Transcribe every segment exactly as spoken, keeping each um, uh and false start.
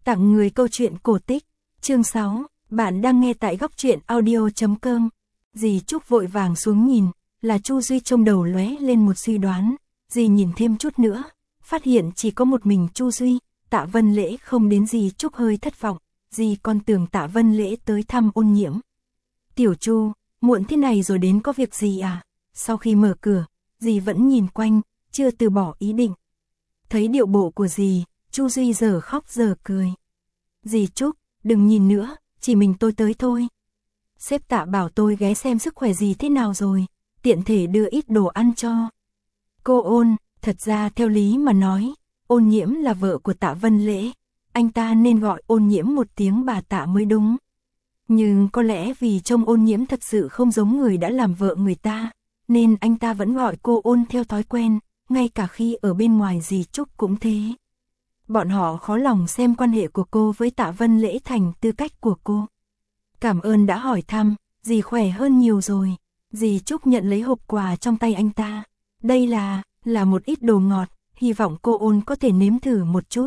Tặng người câu chuyện cổ tích. Chương sáu, bạn đang nghe tại góc truyện audio chấm com. Dì Trúc vội vàng xuống nhìn, là Chu Duy trong đầu lóe lên một suy đoán. Dì nhìn thêm chút nữa, phát hiện chỉ có một mình Chu Duy, Tạ Vân Lễ không đến. Dì Trúc hơi thất vọng, dì còn tưởng Tạ Vân Lễ tới thăm Ôn Nhiễm. Tiểu Chu, muộn thế này rồi đến có việc gì à? Sau khi mở cửa, dì vẫn nhìn quanh, chưa từ bỏ ý định. Thấy điệu bộ của dì, Chu Duy giờ khóc giờ cười. Dì Trúc, đừng nhìn nữa, chỉ mình tôi tới thôi. Sếp Tạ bảo tôi ghé xem sức khỏe dì thế nào rồi, tiện thể đưa ít đồ ăn cho. Cô Ôn, thật ra theo lý mà nói, Ôn Nhiễm là vợ của Tạ Vân Lễ, anh ta nên gọi Ôn Nhiễm một tiếng bà Tạ mới đúng. Nhưng có lẽ vì trông Ôn Nhiễm thật sự không giống người đã làm vợ người ta, nên anh ta vẫn gọi cô Ôn theo thói quen, ngay cả khi ở bên ngoài dì Trúc cũng thế. Bọn họ khó lòng xem quan hệ của cô với Tạ Vân Lễ thành tư cách của cô. Cảm ơn đã hỏi thăm, dì khỏe hơn nhiều rồi. Dì Trúc nhận lấy hộp quà trong tay anh ta. Đây là, là một ít đồ ngọt, hy vọng cô Ôn có thể nếm thử một chút.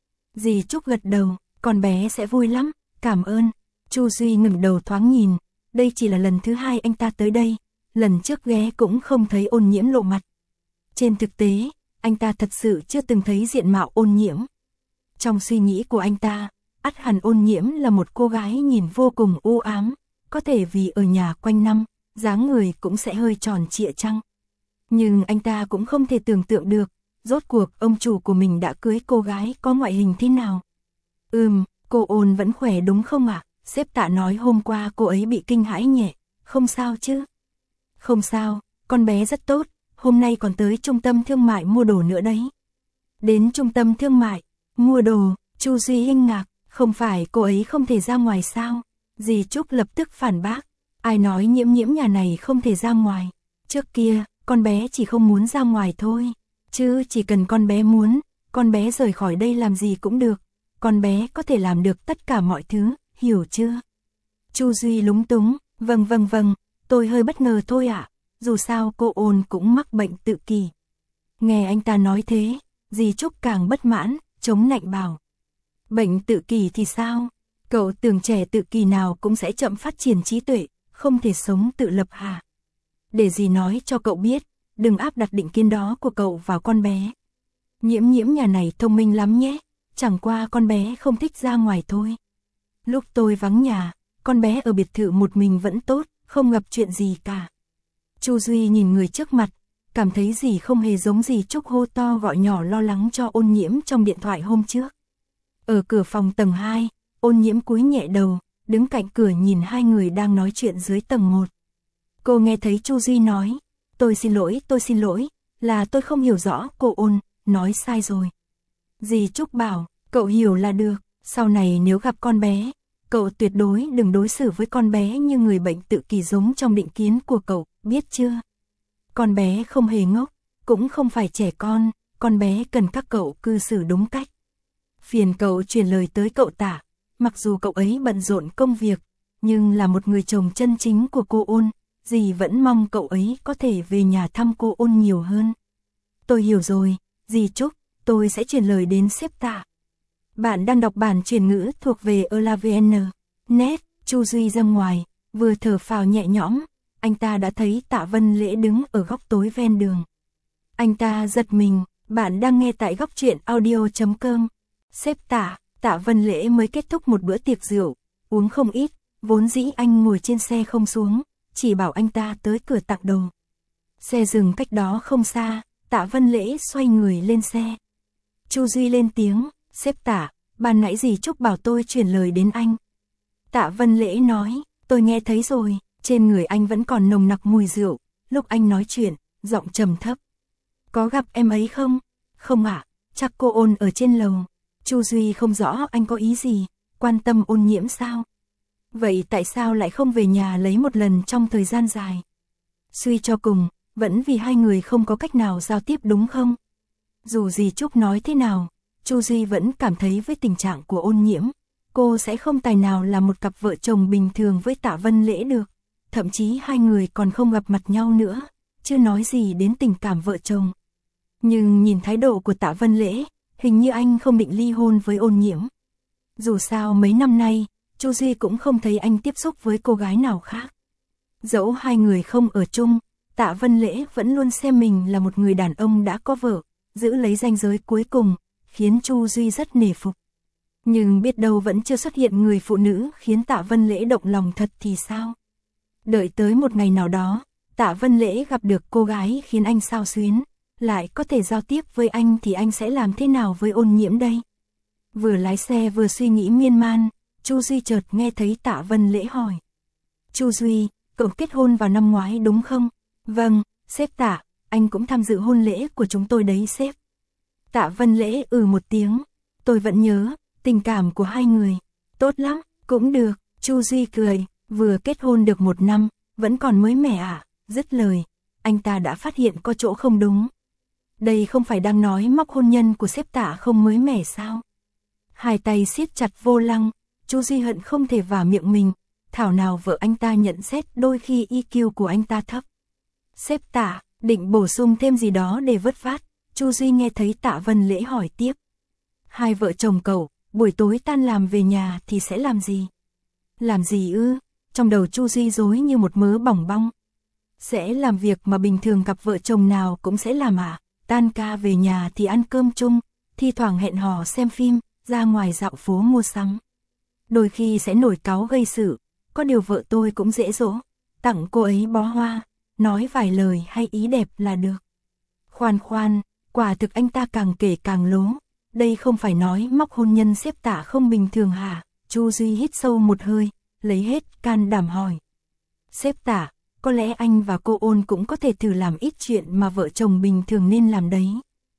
Dì Trúc gật đầu, con bé sẽ vui lắm, cảm ơn. Chu Duy ngẩng đầu thoáng nhìn, đây chỉ là lần thứ hai anh ta tới đây, lần trước ghé cũng không thấy Ôn Nhiễm lộ mặt. Trên thực tế, anh ta thật sự chưa từng thấy diện mạo Ôn Nhiễm. Trong suy nghĩ của anh ta, ắt hẳn Ôn Nhiễm là một cô gái nhìn vô cùng u ám, có thể vì ở nhà quanh năm, dáng người cũng sẽ hơi tròn trịa chăng. Nhưng anh ta cũng không thể tưởng tượng được, rốt cuộc ông chủ của mình đã cưới cô gái có ngoại hình thế nào. Ừm, cô Ôn vẫn khỏe đúng không ạ? Sếp Tạ nói hôm qua cô ấy bị kinh hãi nhẹ, không sao chứ? Không sao, con bé rất tốt, hôm nay còn tới trung tâm thương mại mua đồ nữa đấy. Đến trung tâm thương mại, mua đồ, Chu Duy kinh ngạc, không phải cô ấy không thể ra ngoài sao? Dì Trúc lập tức phản bác, ai nói Nhiễm Nhiễm nhà này không thể ra ngoài, trước kia, con bé chỉ không muốn ra ngoài thôi, chứ chỉ cần con bé muốn, con bé rời khỏi đây làm gì cũng được, con bé có thể làm được tất cả mọi thứ, hiểu chưa? Chu Duy lúng túng, vâng vâng vâng, tôi hơi bất ngờ thôi ạ, dù sao cô Ôn cũng mắc bệnh tự kỷ. Nghe anh ta nói thế, dì Trúc càng bất mãn, chống nạnh bảo. Bệnh tự kỷ thì sao? Cậu tưởng trẻ tự kỷ nào cũng sẽ chậm phát triển trí tuệ, không thể sống tự lập hả? Để dì nói cho cậu biết, đừng áp đặt định kiến đó của cậu vào con bé. Nhiễm Nhiễm nhà này thông minh lắm nhé, chẳng qua con bé không thích ra ngoài thôi. Lúc tôi vắng nhà, con bé ở biệt thự một mình vẫn tốt, không gặp chuyện gì cả. Chu Duy nhìn người trước mặt, cảm thấy gì không hề giống dì Trúc hô to gọi nhỏ lo lắng cho Ôn Nhiễm trong điện thoại hôm trước. Ở cửa phòng tầng hai, Ôn Nhiễm cúi nhẹ đầu, đứng cạnh cửa nhìn hai người đang nói chuyện dưới tầng một. Cô nghe thấy Chu Duy nói, tôi xin lỗi, tôi xin lỗi, là tôi không hiểu rõ, cô Ôn, nói sai rồi. Dì Trúc bảo, cậu hiểu là được, sau này nếu gặp con bé, cậu tuyệt đối đừng đối xử với con bé như người bệnh tự kỷ giống trong định kiến của cậu, biết chưa? Con bé không hề ngốc, cũng không phải trẻ con, con bé cần các cậu cư xử đúng cách. Phiền cậu truyền lời tới cậu Tạ, mặc dù cậu ấy bận rộn công việc, nhưng là một người chồng chân chính của cô Ôn, dì vẫn mong cậu ấy có thể về nhà thăm cô Ôn nhiều hơn. Tôi hiểu rồi, dì Trúc, tôi sẽ truyền lời đến sếp Tạ. Bạn đang đọc bản truyền ngữ thuộc về Elavn. Net, Chu Duy ra ngoài, vừa thở phào nhẹ nhõm, anh ta đã thấy Tạ Vân Lễ đứng ở góc tối ven đường. Anh ta giật mình, bạn đang nghe tại góc truyện audio chấm com. Sếp Tạ, Tạ Vân Lễ mới kết thúc một bữa tiệc rượu, uống không ít, vốn dĩ anh ngồi trên xe không xuống, chỉ bảo anh ta tới cửa tặng đồ. Xe dừng cách đó không xa, Tạ Vân Lễ xoay người lên xe. Chu Duy lên tiếng, sếp Tạ, ban nãy dì Trúc bảo tôi truyền lời đến anh. Tạ Vân Lễ nói, tôi nghe thấy rồi, trên người anh vẫn còn nồng nặc mùi rượu, lúc anh nói chuyện, giọng trầm thấp. Có gặp em ấy không? Không ạ, chắc cô Ôn ở trên lầu. Chu Duy không rõ anh có ý gì, quan tâm Ôn Nhiễm sao? Vậy tại sao lại không về nhà lấy một lần trong thời gian dài? Suy cho cùng, vẫn vì hai người không có cách nào giao tiếp đúng không? Dù dì Trúc nói thế nào, Chu Duy vẫn cảm thấy với tình trạng của Ôn Nhiễm, cô sẽ không tài nào là một cặp vợ chồng bình thường với Tạ Vân Lễ được. Thậm chí hai người còn không gặp mặt nhau nữa, chưa nói gì đến tình cảm vợ chồng. Nhưng nhìn thái độ của Tạ Vân Lễ, hình như anh không định ly hôn với Ôn Nhiễm. Dù sao mấy năm nay, Chu Duy cũng không thấy anh tiếp xúc với cô gái nào khác. Dẫu hai người không ở chung, Tạ Vân Lễ vẫn luôn xem mình là một người đàn ông đã có vợ, giữ lấy ranh giới cuối cùng, khiến Chu Duy rất nể phục. Nhưng biết đâu vẫn chưa xuất hiện người phụ nữ khiến Tạ Vân Lễ động lòng thật thì sao? Đợi tới một ngày nào đó, Tạ Vân Lễ gặp được cô gái khiến anh xao xuyến, lại có thể giao tiếp với anh thì anh sẽ làm thế nào với Ôn Nhiễm đây? Vừa lái xe vừa suy nghĩ miên man, Chu Duy chợt nghe thấy Tạ Vân Lễ hỏi. Chu Duy, cậu kết hôn vào năm ngoái đúng không? Vâng, sếp Tạ, anh cũng tham dự hôn lễ của chúng tôi đấy sếp. Tạ Vân Lễ ừ một tiếng, tôi vẫn nhớ, tình cảm của hai người. Tốt lắm, cũng được, Chu Duy cười, vừa kết hôn được một năm, vẫn còn mới mẻ à, dứt lời, anh ta đã phát hiện có chỗ không đúng. Đây không phải đang nói móc hôn nhân của sếp Tạ không mới mẻ sao? Hai tay siết chặt vô lăng, Chu Duy hận không thể vả miệng mình, thảo nào vợ anh ta nhận xét đôi khi i kiu của anh ta thấp. Sếp Tạ, định bổ sung thêm gì đó để vớt vát, Chu Duy nghe thấy Tạ Vân Lễ hỏi tiếp. Hai vợ chồng cậu, buổi tối tan làm về nhà thì sẽ làm gì? Làm gì ư? Trong đầu Chu Duy rối như một mớ bỏng bong. Sẽ làm việc mà bình thường cặp vợ chồng nào cũng sẽ làm à? Tan ca về nhà thì ăn cơm chung, thi thoảng hẹn hò xem phim, ra ngoài dạo phố mua sắm. Đôi khi sẽ nổi cáu gây sự, có điều vợ tôi cũng dễ dỗ, tặng cô ấy bó hoa, nói vài lời hay ý đẹp là được. Khoan khoan, quả thực anh ta càng kể càng lố, đây không phải nói móc hôn nhân sếp Tạ không bình thường hả? Chu Duy hít sâu một hơi, lấy hết can đảm hỏi. Sếp Tạ, có lẽ anh và cô Ôn cũng có thể thử làm ít chuyện mà vợ chồng bình thường nên làm đấy.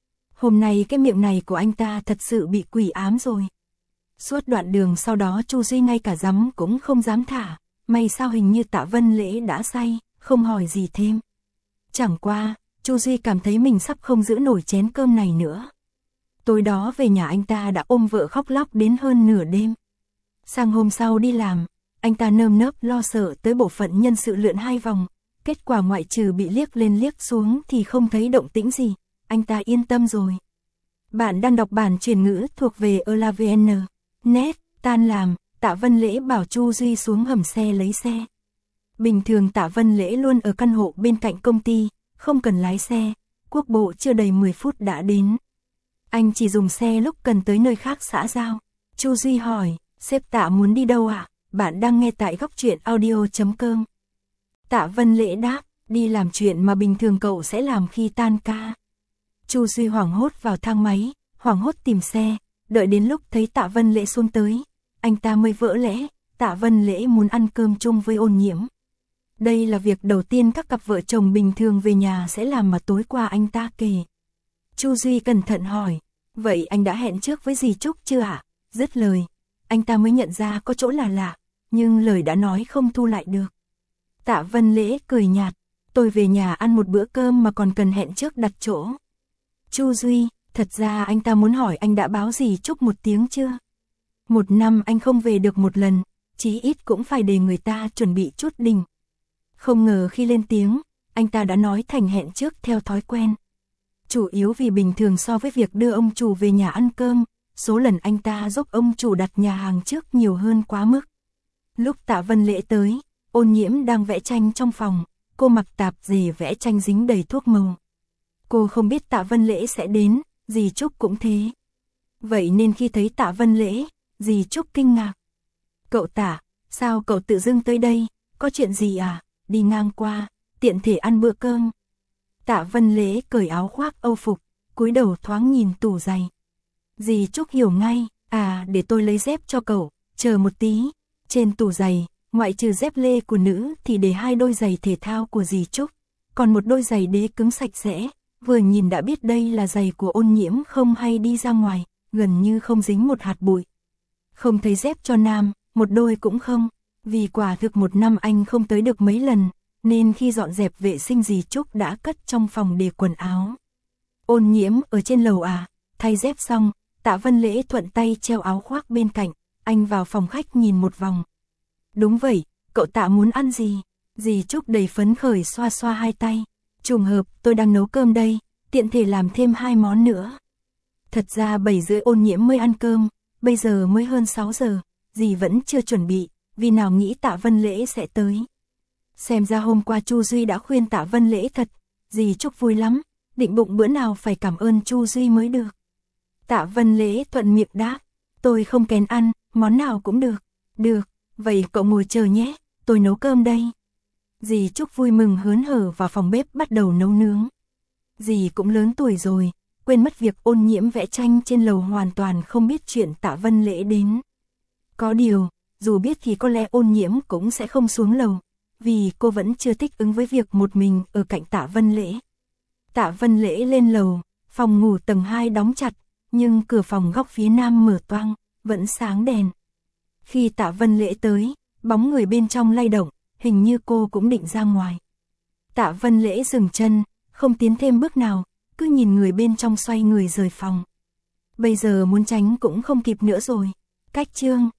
Hôm nay cái miệng này của anh ta thật sự bị quỷ ám rồi. Suốt đoạn đường sau đó Chu Duy ngay cả dám cũng không dám thả, may sao hình như Tạ Vân Lễ đã say, không hỏi gì thêm. Chẳng qua, Chu Duy cảm thấy mình sắp không giữ nổi chén cơm này nữa. Tối đó về nhà anh ta đã ôm vợ khóc lóc đến hơn nửa đêm. Sang hôm sau đi làm, anh ta nơm nớp lo sợ tới bộ phận nhân sự lượn hai vòng, kết quả ngoại trừ bị liếc lên liếc xuống thì không thấy động tĩnh gì, anh ta yên tâm rồi. Bạn đang đọc bản truyền ngữ thuộc về elavn. Net, tan làm, Tạ Vân Lễ bảo Chu Duy xuống hầm xe lấy xe. Bình thường Tạ Vân Lễ luôn ở căn hộ bên cạnh công ty, không cần lái xe, quốc bộ chưa đầy mười phút đã đến. Anh chỉ dùng xe lúc cần tới nơi khác xã giao. Chu Duy hỏi, sếp Tạ muốn đi đâu ạ? À? Bạn đang nghe tại góc truyện audio chấm com. Tạ Vân Lễ đáp, đi làm chuyện mà bình thường cậu sẽ làm khi tan ca. Chu Duy hoảng hốt vào thang máy, hoảng hốt tìm xe, đợi đến lúc thấy Tạ Vân Lễ xuống tới, anh ta mới vỡ lẽ, Tạ Vân Lễ muốn ăn cơm chung với Ôn Nhiễm. Đây là việc đầu tiên các cặp vợ chồng bình thường về nhà sẽ làm mà tối qua anh ta kể. Chu Duy cẩn thận hỏi, vậy anh đã hẹn trước với dì Trúc chưa ạ? À? Dứt lời, anh ta mới nhận ra có chỗ là lạ, nhưng lời đã nói không thu lại được. Tạ Vân Lễ cười nhạt, tôi về nhà ăn một bữa cơm mà còn cần hẹn trước đặt chỗ. Chu Duy, thật ra anh ta muốn hỏi anh đã báo dì Trúc một tiếng chưa? Một năm anh không về được một lần, chí ít cũng phải để người ta chuẩn bị chút đỉnh. Không ngờ khi lên tiếng, anh ta đã nói thành hẹn trước theo thói quen. Chủ yếu vì bình thường so với việc đưa ông chủ về nhà ăn cơm, số lần anh ta giúp ông chủ đặt nhà hàng trước nhiều hơn quá mức. Lúc Tạ Vân Lễ tới, Ôn Nhiễm đang vẽ tranh trong phòng, cô mặc tạp dề vẽ tranh dính đầy thuốc màu. Cô không biết Tạ Vân Lễ sẽ đến, dì Trúc cũng thế. Vậy nên khi thấy Tạ Vân Lễ, dì Trúc kinh ngạc. Cậu Tạ, sao cậu tự dưng tới đây, có chuyện gì à? Đi ngang qua, tiện thể ăn bữa cơm. Tạ Vân Lễ cởi áo khoác âu phục, cúi đầu thoáng nhìn tủ giày. Dì Trúc hiểu ngay, à để tôi lấy dép cho cậu, chờ một tí. Trên tủ giày, ngoại trừ dép lê của nữ thì để hai đôi giày thể thao của dì Trúc, còn một đôi giày đế cứng sạch sẽ, vừa nhìn đã biết đây là giày của Ôn Nhiễm không hay đi ra ngoài, gần như không dính một hạt bụi. Không thấy dép cho nam, một đôi cũng không, vì quả thực một năm anh không tới được mấy lần, nên khi dọn dẹp vệ sinh dì Trúc đã cất trong phòng để quần áo. Ôn Nhiễm ở trên lầu à? Thay dép xong, Tạ Vân Lễ thuận tay treo áo khoác bên cạnh, anh vào phòng khách nhìn một vòng. Đúng vậy, cậu Tạ muốn ăn gì? Dì Trúc đầy phấn khởi xoa xoa hai tay. Trùng hợp, tôi đang nấu cơm đây, tiện thể làm thêm hai món nữa. Thật ra bảy rưỡi Ôn Nhiễm mới ăn cơm, bây giờ mới hơn sáu giờ, dì vẫn chưa chuẩn bị, vì nào nghĩ Tạ Vân Lễ sẽ tới. Xem ra hôm qua Chu Duy đã khuyên Tạ Vân Lễ thật, dì Trúc vui lắm, định bụng bữa nào phải cảm ơn Chu Duy mới được. Tạ Vân Lễ thuận miệng đáp, tôi không kén ăn, món nào cũng được. Được, vậy cậu ngồi chờ nhé, tôi nấu cơm đây. Dì Trúc vui mừng hớn hở vào phòng bếp bắt đầu nấu nướng. Dì cũng lớn tuổi rồi, quên mất việc Ôn Nhiễm vẽ tranh trên lầu hoàn toàn không biết chuyện Tạ Vân Lễ đến. Có điều, dù biết thì có lẽ Ôn Nhiễm cũng sẽ không xuống lầu, vì cô vẫn chưa thích ứng với việc một mình ở cạnh Tạ Vân Lễ. Tạ Vân Lễ lên lầu, phòng ngủ tầng hai đóng chặt, nhưng cửa phòng góc phía nam mở toang, vẫn sáng đèn. Khi Tạ Vân Lễ tới, bóng người bên trong lay động, hình như cô cũng định ra ngoài. Tạ Vân Lễ dừng chân, không tiến thêm bước nào, cứ nhìn người bên trong xoay người rời phòng. Bây giờ muốn tránh cũng không kịp nữa rồi. Cách chương